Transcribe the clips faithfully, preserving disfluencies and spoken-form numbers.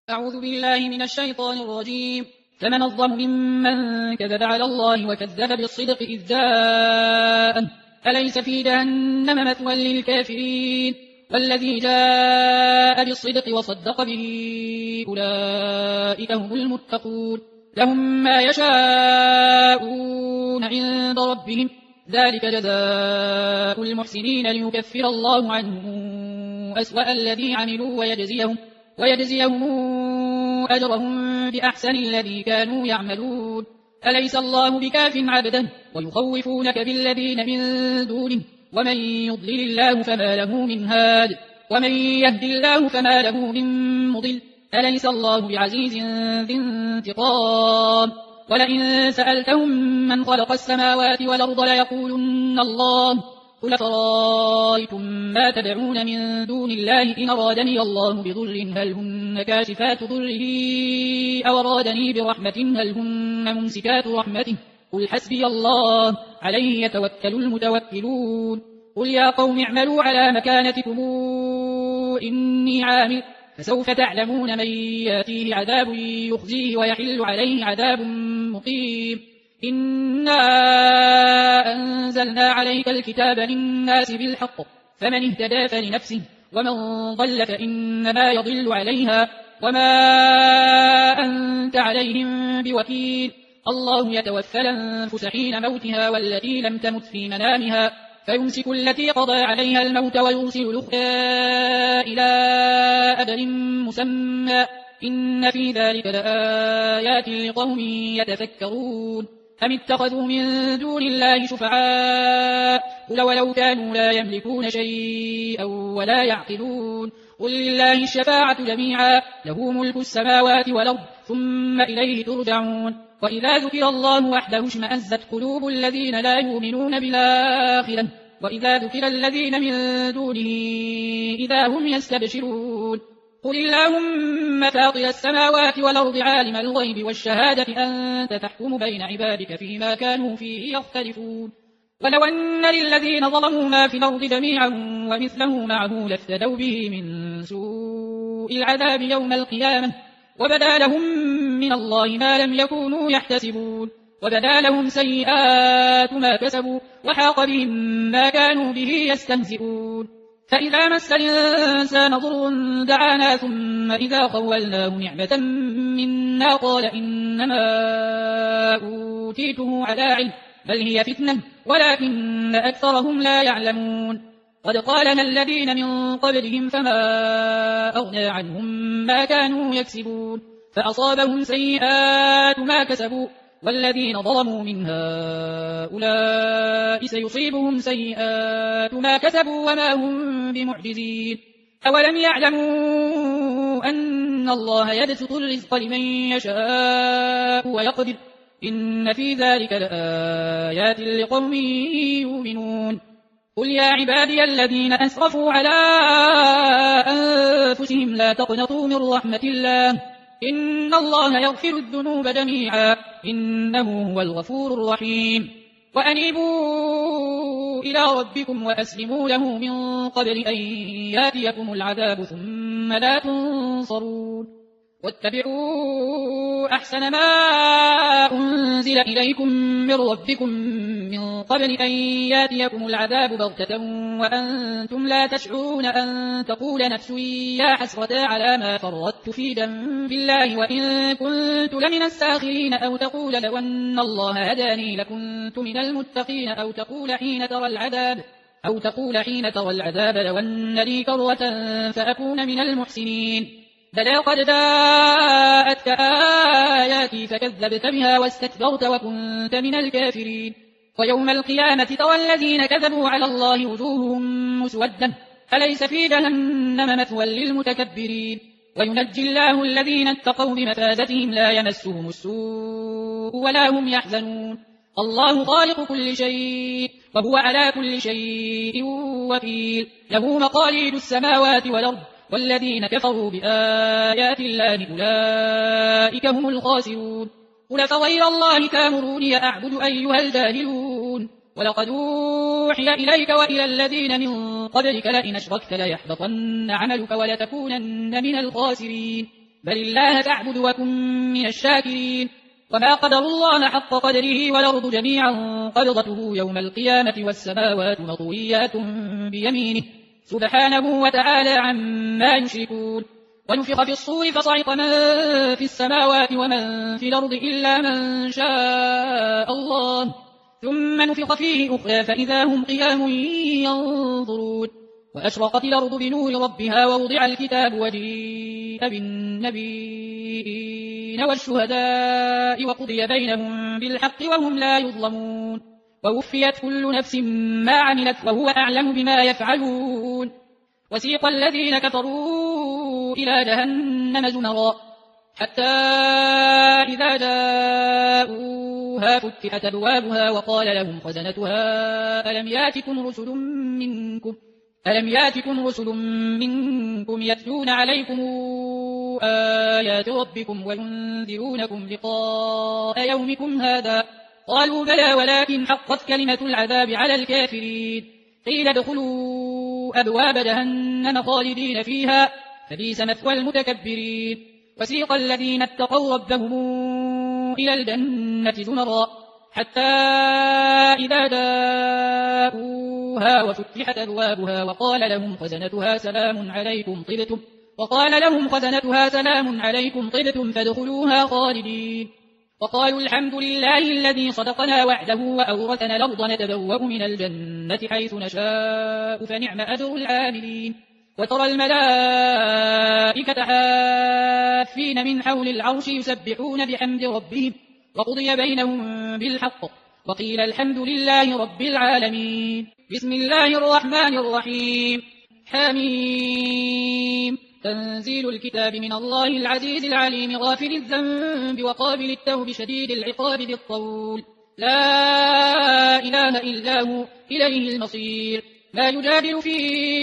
أعوذ بالله من الشيطان الرجيم. فمن الظلم ممن كذب على الله وكذب بالصدق إذ جاءه أليس في جهنم مثوى للكافرين والذي جاء بالصدق وصدق به أولئك هم المتقون لهم ما يشاءون عند ربهم ذلك جزاء المحسنين ليكفر الله عنهم أسوأ الذي عملوا ويجزيهم ويجزيهم أجرهم بأحسن الذي كانوا يعملون أليس الله بكاف عبده ويخوفونك بالذين من دونه ومن يضلل الله فما له من هاد ومن يهد الله فما له من مضل أليس الله بعزيز ذي انتقام ولئن سألتهم من خلق السماوات والأرض ليقولن الله قل فرأيتم ما تدعون من دون الله إن أرادني الله بضر هل هن كاشفات ضره أو أرادني برحمة هل هن ممسكات رحمته قل حسبي الله عليه يتوكل المتوكلون قل يا قوم اعملوا على مكانتكم إني عامل فسوف تعلمون من ياتيه عذاب يخزيه ويحل عليه عذاب مقيم إنا أنزلنا عليك الكتاب للناس بالحق فمن اهتدى فلنفسه ومن ضل فإنما يضل عليها وما أنت عليهم بوكيل الله يتوفى الأنفس حين موتها والتي لم تمت في منامها فيمسك التي قضى عليها الموت ويرسل الأخرى إلى أجل مسمى إن في ذلك لآيات لقوم يتفكرون أم اتخذوا من دون الله شفعاء قل ولو كانوا لا يملكون شيئا ولا يعقلون قل لله الشفاعة جميعا له ملك السماوات والأرض ثم إليه ترجعون وإذا ذكر الله وحده اشمأزت قلوب الذين لا يؤمنون بالآخرة وإذا ذكر الذين من دونه إذا هم يستبشرون قل اللهم فاطر السماوات والأرض عالم الغيب والشهادة أنت تحكم بين عبادك فيما كانوا فيه يختلفون ولو أن للذين ظلموا ما في الأرض جميعا ومثله معه لافتدوا به من سوء العذاب يوم القيامة وبدا لهم من الله ما لم يكونوا يحتسبون وبدا لهم سيئات ما كسبوا وحاق بهم ما كانوا به يستهزئون فإذا مس الإنسان ضر دعانا ثم إذا خولناه نعمة منا قال إنما أوتيته على علم بل هي فتنة ولكن أكثرهم لا يعلمون قد قالنا الذين من قبلهم فما أغنى عنهم ما كانوا يكسبون فأصابهم سيئات ما كسبوا والذين ظلموا من هؤلاء سيصيبهم سيئات ما كسبوا وما هم بمعجزين أولم يعلموا أن الله يبسط الرزق لمن يشاء ويقدر إن في ذلك لآيات لقوم يؤمنون قل يا عبادي الذين أسرفوا على أنفسهم لا تقنطوا من رحمة الله إن الله يغفر الذنوب جميعا إنه هو الغفور الرحيم وأنيبوا إلى ربكم وأسلموا له من قبل أن ياتيكم العذاب ثم لا تنصرون واتبعوا أحسن ما أنزل إليكم من ربكم من قبل أن ياتيكم العذاب بغتة وأنتم لا تشعرون أن تقول نفس يا حسرة على ما فرطت في جنب الله وإن كنت لمن الساخرين أو تقول لو أن الله هداني لكنت من المتقين أو تقول حين ترى العذاب أو تقول حين ترى العذاب لو أن لي كرة فأكون من المحسنين بلى قد جاءتك آياتي فكذبت بها واستكبرت وكنت من الكافرين ويوم القيامة ترى الذين كذبوا على الله وجوههم مسودة أليس في جهنم مثوى للمتكبرين وينجي الله الذين اتقوا بمفازتهم لا يمسهم السوء ولا هم يحزنون الله خالق كل شيء وهو على كل شيء وكيل له مقاليد السماوات والأرض والذين كفروا بآيات الله أولئك هم الخاسرون قل فغير الله تامروني أعبد أيها الجاهلون ولقد أوحي إليك وإلى الذين من قبلك لئن أشركت ليحبطن عملك ولتكونن من الخاسرين بل الله فاعبد وكن من الشاكرين وما قدر الله حق قدره والأرض جميعا قبضته يوم القيامة والسماوات مطويات بيمينه سبحانه وتعالى عما يشركون ونفخ في الصور فصعق من في السماوات ومن في الأرض إلا من شاء الله ثم نفخ فيه أخرى فإذا هم قيام ينظرون وأشرقت الأرض بنور ربها ووضع الكتاب وجيء بالنبيين والشهداء وقضي بينهم بالحق وهم لا يظلمون ووفيت كل نفس ما عملت وهو أعلم بما يفعلون وسيق الذين كفروا إلى جهنم زمرا حتى إذا جاءوها فتحت أبوابها وقال لهم خزنتها ألم ياتكم رسل منكم ألم ياتكم رسل منكم يتلون عليكم آيات ربكم وينذرونكم لقاء يومكم هذا قالوا بلى ولكن حقت كلمة العذاب على الكافرين قيل ادخلوا أبواب جهنم خالدين فيها فبئس مثوى المتكبرين وسيق الذين اتقوا ربهم إلى الجنة زمرا حتى إذا جاءوها وفتحت أبوابها وقال لهم خزنتها سلام عليكم طبتم وقال لهم خزنتها سلام عليكم طبتم فادخلوها خالدين وقالوا الحمد لله الذي صدقنا وعده وأورثنا الأرض نتبوأ من الجنة حيث نشاء فنعم أجر العاملين وترى الملائكة حافين من حول العرش يسبحون بحمد ربهم وقضي بينهم بالحق وقيل الحمد لله رب العالمين بسم الله الرحمن الرحيم حميم تنزيل الكتاب من الله العزيز العليم غافر الذنب وقابل التوب شديد العقاب ذي الطول لا إله إلا هو إليه المصير ما يجادل في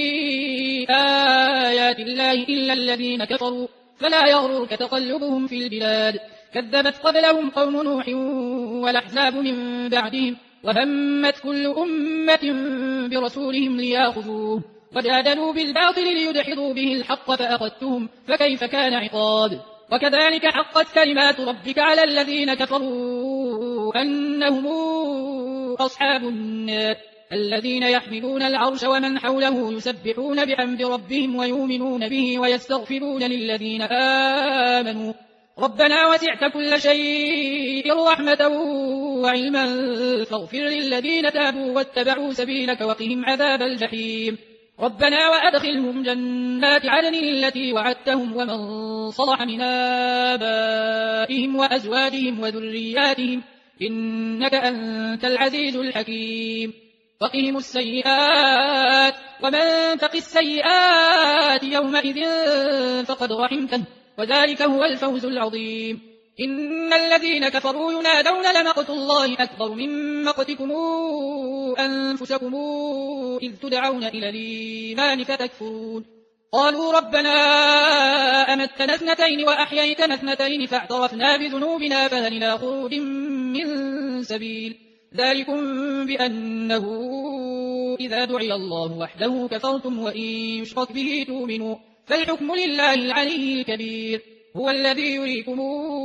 آيات الله إلا الذين كفروا فلا يغررك تقلبهم في البلاد كذبت قبلهم قوم نوح والأحزاب من بعدهم وهمت كل أمة برسولهم ليأخذوه وجادلوا بالباطل ليدحضوا به الحق فأخذتهم فكيف كان عقاب وكذلك حقت كلمات ربك على الذين كفروا أنهم أصحاب النار الذين يحملون العرش ومن حوله يسبحون بحمد ربهم ويؤمنون به ويستغفرون للذين آمنوا ربنا وسعت كل شيء رحمة وعلما فاغفر للذين تابوا واتبعوا سبيلك وقهم عذاب الجحيم ربنا وأدخلهم جنات عدن التي وعدتهم ومن صلح من آبائهم وأزواجهم وذرياتهم إنك أنت العزيز الحكيم وقهم السيئات ومن تق السيئات يومئذ فقد رحمته وذلك هو الفوز العظيم إن الذين كفروا ينادون لمقت الله أكبر من مقتكم أنفسكم إذ تدعون إلى الإيمان فتكفرون قالوا ربنا أمتنا اثنتين وأحييتنا اثنتين فاعترفنا بذنوبنا فهل إلى خروج من سبيل ذلكم بأنه إذا دعي الله وحده كفرتم وإن يشرك به تؤمنوا فالحكم لله العلي الكبير هو الذي يريكم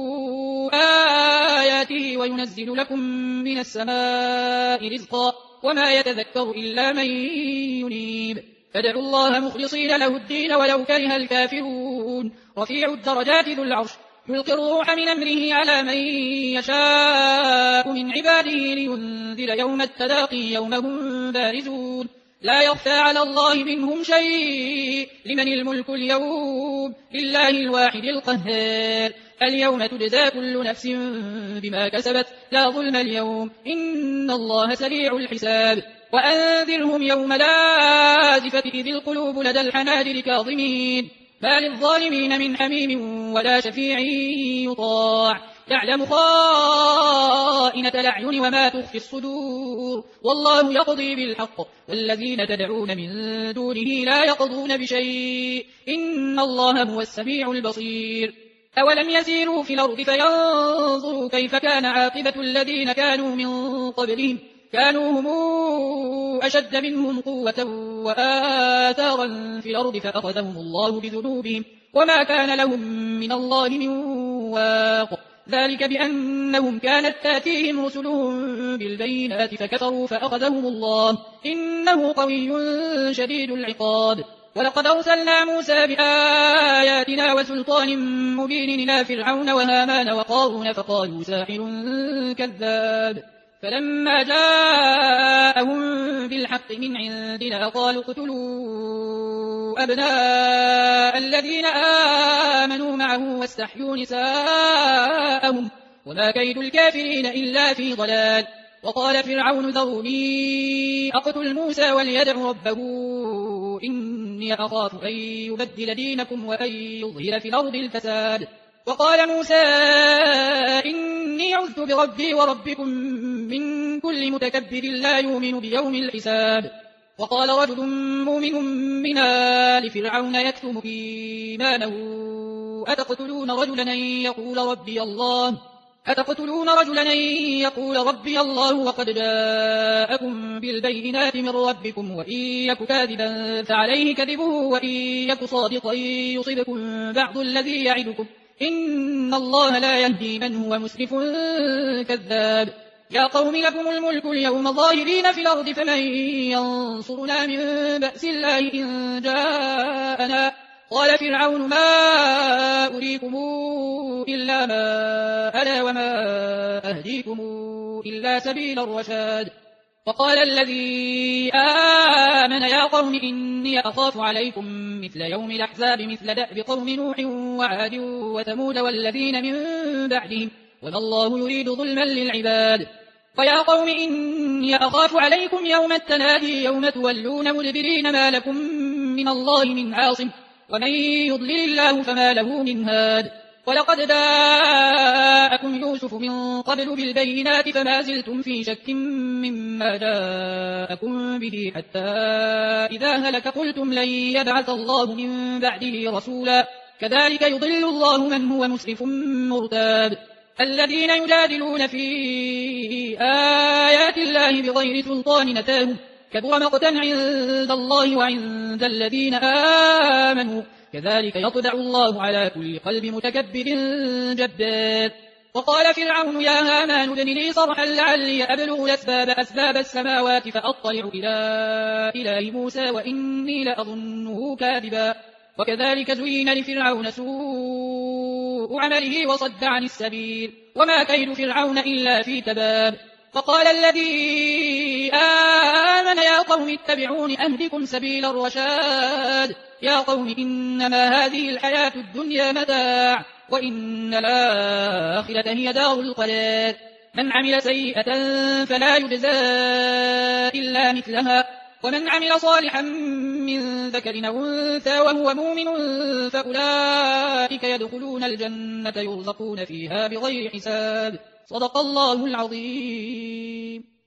آياته وينزل لكم من السماء رزقا وما يتذكر إلا من ينيب فادعوا الله مخلصين له الدين ولو كره الكافرون رفيع الدرجات ذو العرش يلقي الروح من أمره على من يشاء من عباده لينذر يوم التلاقي يوم هم بارزون لا يخفى على الله منهم شيء لمن الملك اليوم لله الواحد القهار اليوم تجزى كل نفس بما كسبت لا ظلم اليوم إن الله سريع الحساب وأنذرهم يوم لازفة إذ القلوب لدى الحناجر كاظمين ما للظالمين من حميم ولا شفيع يطاع يعلم خائنة الأعين وما تخفي الصدور والله يقضي بالحق والذين تدعون من دونه لا يقضون بشيء إن الله هو السميع البصير أولم يسيروا في الأرض فينظروا كيف كان عاقبة الذين كانوا من قبلهم كانوا هم أشد منهم قوة وآثارا في الأرض فأخذهم الله بذنوبهم وما كان لهم من الله من واق ذلك بأنهم كانت تأتيهم رسلهم بالبينات فكفروا فأخذهم الله إنه قوي شديد العقاب ولقد أرسلنا موسى بآياتنا وسلطان مبين إلى فرعون وهامان وقارون فقالوا ساحر كذاب فلما جاءهم بالحق من عندنا قالوا اقتلوا أبناء الذين آمنوا معه واستحيوا نساءهم وما كيد الكافرين إلا في ضلال وقال فرعون ذروني أقتل موسى وليدع ربه إني أخاف أن يبدل دينكم وأن يظهر في الأرض الفساد وقال موسى إني عذت بربي وربكم من كل متكبر لا يؤمن بيوم الحساب وقال رجل مؤمن من آل فرعون يكتم إيمانه أتقتلون رجلا يقول ربي الله أتقتلون رجلا يقول ربي الله وقد جاءكم بالبينات من ربكم وإن يك كاذبا فعليه كذبه وإن يك صادقا يصبكم بعض الذي يعدكم إن الله لا يهدي من هو مسرف كذاب يا قوم لكم الملك اليوم ظاهرين في الأرض فمن ينصرنا من بأس الله إن جاءنا قال فرعون ما أريكم إلا ما أنا وما أهديكم إلا سبيل الرشاد وقال الذي آمن يا قوم إني أخاف عليكم مثل يوم الأحزاب مثل دأب قوم نوح وعاد وثمود والذين من بعدهم وما الله يريد ظلما للعباد ويا قوم إني أخاف عليكم يوم التنادي يوم تولون مدبرين ما لكم من الله من عاصم ومن يضلل الله فما له من هاد ولقد جاءكم يوسف من قبل بالبينات فما زلتم في شك مما جاءكم به حتى إذا هلك قلتم لن يبعث الله من بعده رسولا كذلك يضل الله من هو مسرف مرتاب الذين يجادلون في آيات الله بغير سلطان نتاهم كبر مقتا عند الله وعند الذين آمنوا كذلك يطبع الله على كل قلب متكبر جبار وقال فرعون يا هامان ابن لي صرحا لعلي أبلغ أسباب أسباب السماوات فأطلع إلى إله موسى وإني لأظنه كاذبا وكذلك زين لفرعون سوء عمله وصد عن السبيل وما كيد فرعون إلا في تباب فقال الذي آمن يا قوم اتبعون أهدكم سبيل الرشاد يا قوم إنما هذه الحياة الدنيا متاع وإن الآخرة هي دار القرار من عمل سيئة فلا يجزى إلا مثلها ومن عمل صالحا من ذكر أو أنثى وهو مؤمن فأولئك يدخلون الجنة يرزقون فيها بغير حساب صدق الله العظيم.